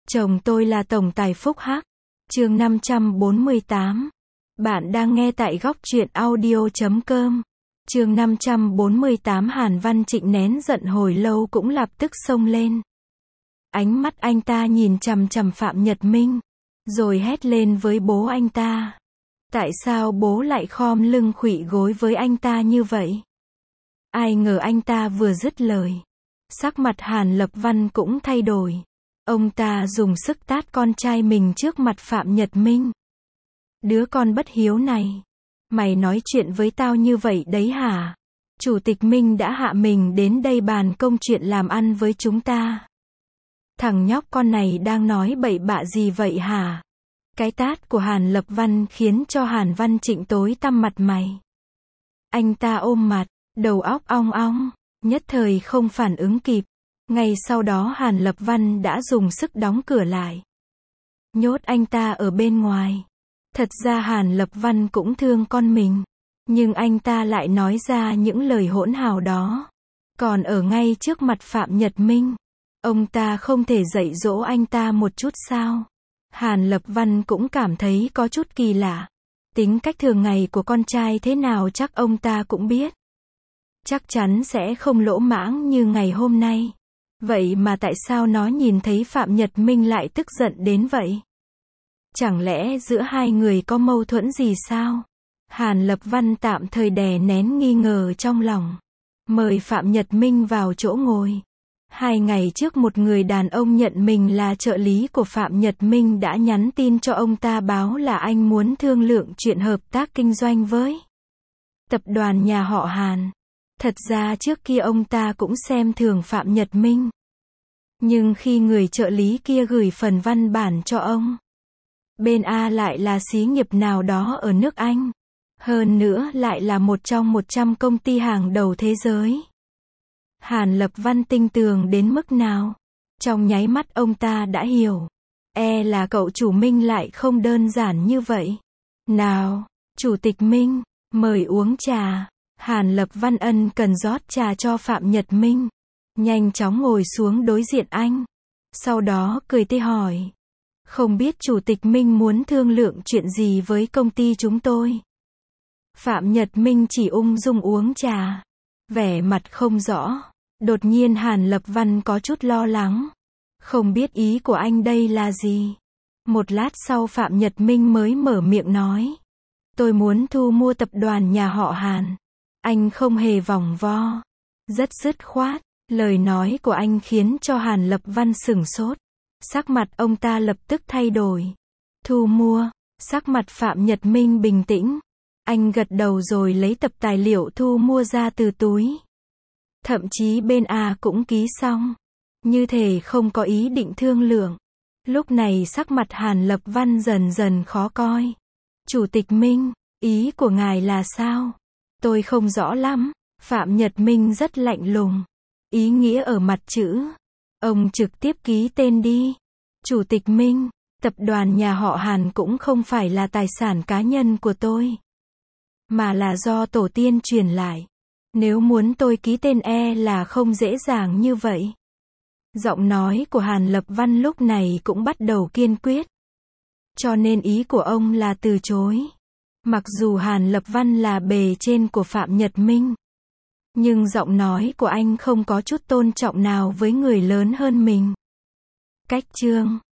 Chồng tôi là tổng tài phúc hắc. Chương 548. Bạn đang nghe tại góc truyện audio.com. Chương 548. Hàn Văn Trịnh nén giận hồi lâu cũng lập tức xông lên. Ánh mắt anh ta nhìn chằm chằm Phạm Nhật Minh, rồi hét lên với bố anh ta. Tại sao bố lại khom lưng khuỵu gối với anh ta như vậy? Ai ngờ anh ta vừa dứt lời, sắc mặt Hàn Lập Văn cũng thay đổi. Ông ta dùng sức tát con trai mình trước mặt Phạm Nhật Minh. Đứa con bất hiếu này, mày nói chuyện với tao như vậy đấy hả? Chủ tịch Minh đã hạ mình đến đây bàn công chuyện làm ăn với chúng ta. Thằng nhóc con này đang nói bậy bạ gì vậy hả? Cái tát của Hàn Lập Văn khiến cho Hàn Văn Trịnh tối tăm mặt mày. Anh ta ôm mặt, đầu óc ong ong, nhất thời không phản ứng kịp. Ngay sau đó Hàn Lập Văn đã dùng sức đóng cửa lại, nhốt anh ta ở bên ngoài. Thật ra Hàn Lập Văn cũng thương con mình, nhưng anh ta lại nói ra những lời hỗn hào đó. Còn ở ngay trước mặt Phạm Nhật Minh, ông ta không thể dạy dỗ anh ta một chút sao? Hàn Lập Văn cũng cảm thấy có chút kỳ lạ. Tính cách thường ngày của con trai thế nào chắc ông ta cũng biết. Chắc chắn sẽ không lỗ mãng như ngày hôm nay. Vậy mà tại sao nó nhìn thấy Phạm Nhật Minh lại tức giận đến vậy? Chẳng lẽ giữa hai người có mâu thuẫn gì sao? Hàn Lập Văn tạm thời đè nén nghi ngờ trong lòng, mời Phạm Nhật Minh vào chỗ ngồi. 2 ngày trước một người đàn ông nhận mình là trợ lý của Phạm Nhật Minh đã nhắn tin cho ông ta báo là anh muốn thương lượng chuyện hợp tác kinh doanh với tập đoàn nhà họ Hàn. Thật ra trước kia ông ta cũng xem thường Phạm Nhật Minh. Nhưng khi người trợ lý kia gửi phần văn bản cho ông, bên A lại là xí nghiệp nào đó ở nước Anh. Hơn nữa lại là một trong 100 công ty hàng đầu thế giới. Hàn Lập Văn tinh tường đến mức nào? Trong nháy mắt ông ta đã hiểu. Là cậu chủ Minh lại không đơn giản như vậy. Nào, Chủ tịch Minh, mời uống trà. Hàn Lập Văn ân cần rót trà cho Phạm Nhật Minh. Nhanh chóng ngồi xuống đối diện anh. Sau đó cười tươi hỏi. Không biết Chủ tịch Minh muốn thương lượng chuyện gì với công ty chúng tôi? Phạm Nhật Minh chỉ ung dung uống trà, vẻ mặt không rõ. Đột nhiên Hàn Lập Văn có chút lo lắng. Không biết ý của anh đây là gì? Một lát sau Phạm Nhật Minh mới mở miệng nói. Tôi muốn thu mua tập đoàn nhà họ Hàn. Anh không hề vòng vo, rất dứt khoát. Lời nói của anh khiến cho Hàn Lập Văn sửng sốt. Sắc mặt ông ta lập tức thay đổi. Thu mua. Sắc mặt Phạm Nhật Minh bình tĩnh. Anh gật đầu rồi lấy tập tài liệu thu mua ra từ túi. Thậm chí bên A cũng ký xong. Như thể không có ý định thương lượng. Lúc này sắc mặt Hàn Lập Văn dần dần khó coi. Chủ tịch Minh, ý của ngài là sao? Tôi không rõ lắm. Phạm Nhật Minh rất lạnh lùng. Ý nghĩa ở mặt chữ. Ông trực tiếp ký tên đi. Chủ tịch Minh, tập đoàn nhà họ Hàn cũng không phải là tài sản cá nhân của tôi, mà là do tổ tiên truyền lại. Nếu muốn tôi ký tên là không dễ dàng như vậy. Giọng nói của Hàn Lập Văn lúc này cũng bắt đầu kiên quyết. Cho nên ý của ông là từ chối. Mặc dù Hàn Lập Văn là bề trên của Phạm Nhật Minh, nhưng giọng nói của anh không có chút tôn trọng nào với người lớn hơn mình. Cách chương